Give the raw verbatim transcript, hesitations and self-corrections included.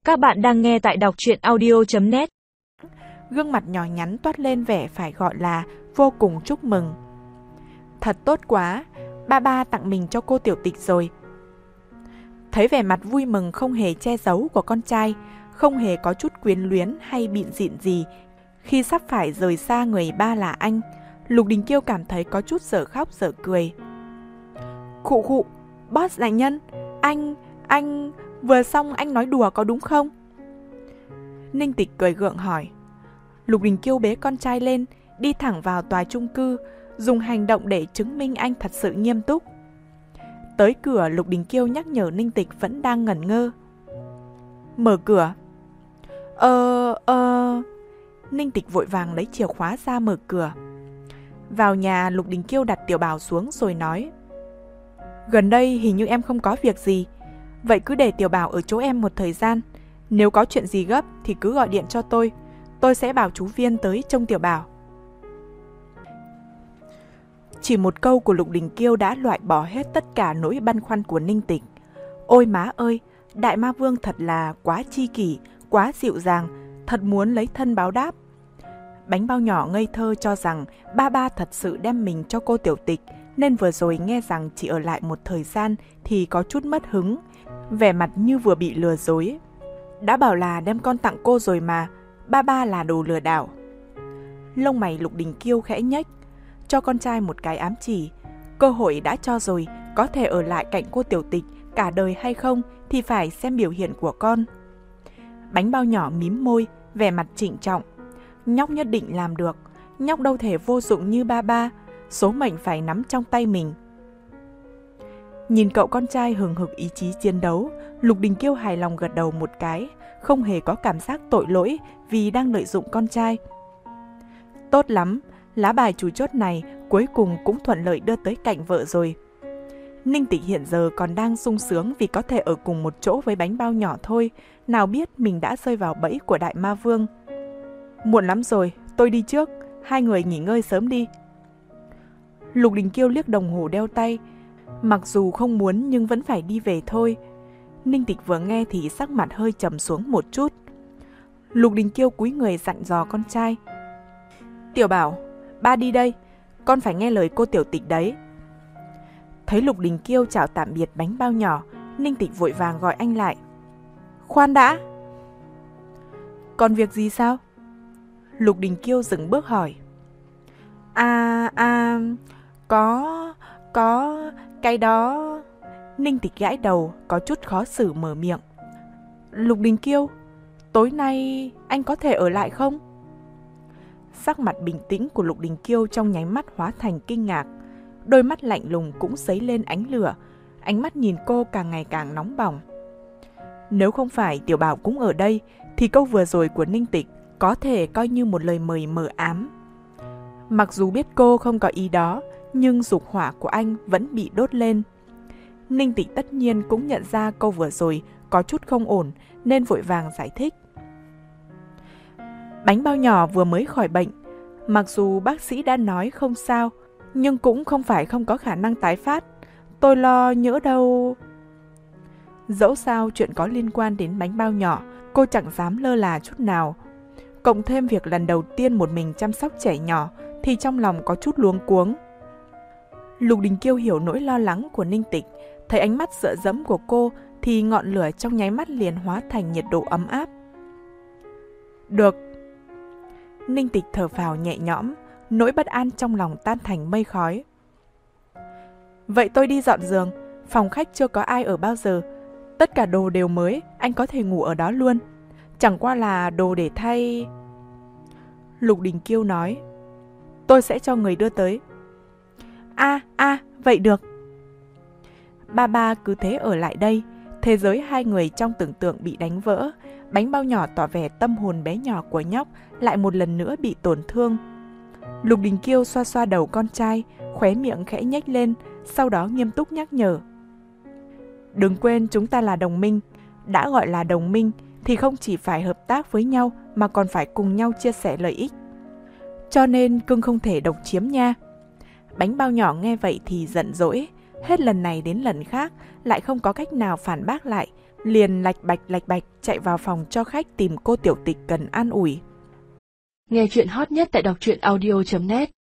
Các bạn đang nghe tại đọc truyện audio chấm net. Gương mặt nhỏ nhắn toát lên vẻ phải gọi là vô cùng chúc mừng. Thật tốt quá, ba ba tặng mình cho cô tiểu tịch rồi. Thấy vẻ mặt vui mừng không hề che giấu của con trai, không hề có chút quyến luyến hay bịn dịn gì khi sắp phải rời xa người ba là anh, Lục Đình Kiêu cảm thấy có chút dở khóc dở cười. Khụ khụ, boss đại nhân, anh, anh, vừa xong anh nói đùa có đúng không? Ninh Tịch cười gượng hỏi. Lục Đình Kiêu bế con trai lên, đi thẳng vào tòa chung cư, dùng hành động để chứng minh anh thật sự nghiêm túc. Tới cửa, Lục Đình Kiêu nhắc nhở Ninh Tịch vẫn đang ngẩn ngơ. Mở cửa. Ờ, ờ... Ninh Tịch vội vàng lấy chìa khóa ra mở cửa. Vào nhà, Lục Đình Kiêu đặt Tiểu Bảo xuống rồi nói. Gần đây hình như em không có việc gì, vậy cứ để Tiểu Bảo ở chỗ em một thời gian. Nếu có chuyện gì gấp thì cứ gọi điện cho tôi, tôi sẽ bảo chú Viên tới trông Tiểu Bảo. Chỉ một câu của Lục Đình Kiêu đã loại bỏ hết tất cả nỗi băn khoăn của Ninh Tịch. Ôi má ơi, Đại Ma Vương thật là quá chi kỷ, quá dịu dàng, thật muốn lấy thân báo đáp. Bánh bao nhỏ ngây thơ cho rằng ba ba thật sự đem mình cho cô tiểu tịch, nên vừa rồi nghe rằng chỉ ở lại một thời gian thì có chút mất hứng, vẻ mặt như vừa bị lừa dối. Đã bảo là đem con tặng cô rồi mà, ba ba là đồ lừa đảo. Lông mày Lục Đình Kiêu khẽ nhếch, cho con trai một cái ám chỉ. Cơ hội đã cho rồi, có thể ở lại cạnh cô tiểu tịch cả đời hay không thì phải xem biểu hiện của con. Bánh bao nhỏ mím môi, vẻ mặt trịnh trọng. Nhóc nhất định làm được, nhóc đâu thể vô dụng như ba ba, số mệnh phải nắm trong tay mình. Nhìn cậu con trai hừng hực ý chí chiến đấu, Lục Đình Kiêu hài lòng gật đầu một cái, không hề có cảm giác tội lỗi vì đang lợi dụng con trai. Tốt lắm, lá bài chủ chốt này cuối cùng cũng thuận lợi đưa tới cạnh vợ rồi. Ninh Tịch hiện giờ còn đang sung sướng vì có thể ở cùng một chỗ với bánh bao nhỏ thôi, nào biết mình đã rơi vào bẫy của Đại Ma Vương. Muộn lắm rồi, tôi đi trước, hai người nghỉ ngơi sớm đi. Lục Đình Kiêu liếc đồng hồ đeo tay, mặc dù không muốn nhưng vẫn phải đi về thôi. Ninh Tịch vừa nghe thì sắc mặt hơi trầm xuống một chút. Lục Đình Kiêu cúi người dặn dò con trai. Tiểu Bảo, ba đi đây, con phải nghe lời cô tiểu tịch đấy. Thấy Lục Đình Kiêu chào tạm biệt bánh bao nhỏ, Ninh Tịch vội vàng gọi anh lại. Khoan đã. Còn việc gì sao? Lục Đình Kiêu dừng bước hỏi. À, à, có, có, cái đó... Ninh Tịch gãi đầu, có chút khó xử mở miệng. Lục Đình Kiêu, tối nay anh có thể ở lại không? Sắc mặt bình tĩnh của Lục Đình Kiêu trong nháy mắt hóa thành kinh ngạc. Đôi mắt lạnh lùng cũng dấy lên ánh lửa, ánh mắt nhìn cô càng ngày càng nóng bỏng. Nếu không phải Tiểu Bảo cũng ở đây, thì câu vừa rồi của Ninh Tịch có thể coi như một lời mời mờ ám. Mặc dù biết cô không có ý đó, nhưng dục hỏa của anh vẫn bị đốt lên. Ninh Tịch tất nhiên cũng nhận ra câu vừa rồi có chút không ổn, nên vội vàng giải thích. Bánh bao nhỏ vừa mới khỏi bệnh, mặc dù bác sĩ đã nói không sao, nhưng cũng không phải không có khả năng tái phát. Tôi lo nhỡ đâu... Dẫu sao chuyện có liên quan đến bánh bao nhỏ, cô chẳng dám lơ là chút nào. Cộng thêm việc lần đầu tiên một mình chăm sóc trẻ nhỏ thì trong lòng có chút luống cuống. Lục Đình Kiêu hiểu nỗi lo lắng của Ninh Tịch, thấy ánh mắt dựa dẫm của cô thì ngọn lửa trong nháy mắt liền hóa thành nhiệt độ ấm áp. Được. Ninh Tịch thở phào nhẹ nhõm, nỗi bất an trong lòng tan thành mây khói. Vậy tôi đi dọn giường, phòng khách chưa có ai ở bao giờ. Tất cả đồ đều mới, anh có thể ngủ ở đó luôn. Chẳng qua là đồ để thay... Lục Đình Kiêu nói. Tôi sẽ cho người đưa tới. À, à, vậy được. Ba ba cứ thế ở lại đây. Thế giới hai người trong tưởng tượng bị đánh vỡ. Bánh bao nhỏ tỏ vẻ tâm hồn bé nhỏ của nhóc lại một lần nữa bị tổn thương. Lục Đình Kiêu xoa xoa đầu con trai, khóe miệng khẽ nhếch lên, sau đó nghiêm túc nhắc nhở. Đừng quên chúng ta là đồng minh. Đã gọi là đồng minh thì không chỉ phải hợp tác với nhau mà còn phải cùng nhau chia sẻ lợi ích. Cho nên cưng không thể độc chiếm nha. Bánh bao nhỏ nghe vậy thì giận dỗi, hết lần này đến lần khác lại không có cách nào phản bác lại, liền lạch bạch lạch bạch chạy vào phòng cho khách tìm cô tiểu tịch cần an ủi. Nghe chuyện hot nhất tại đọc truyện audio chấm net.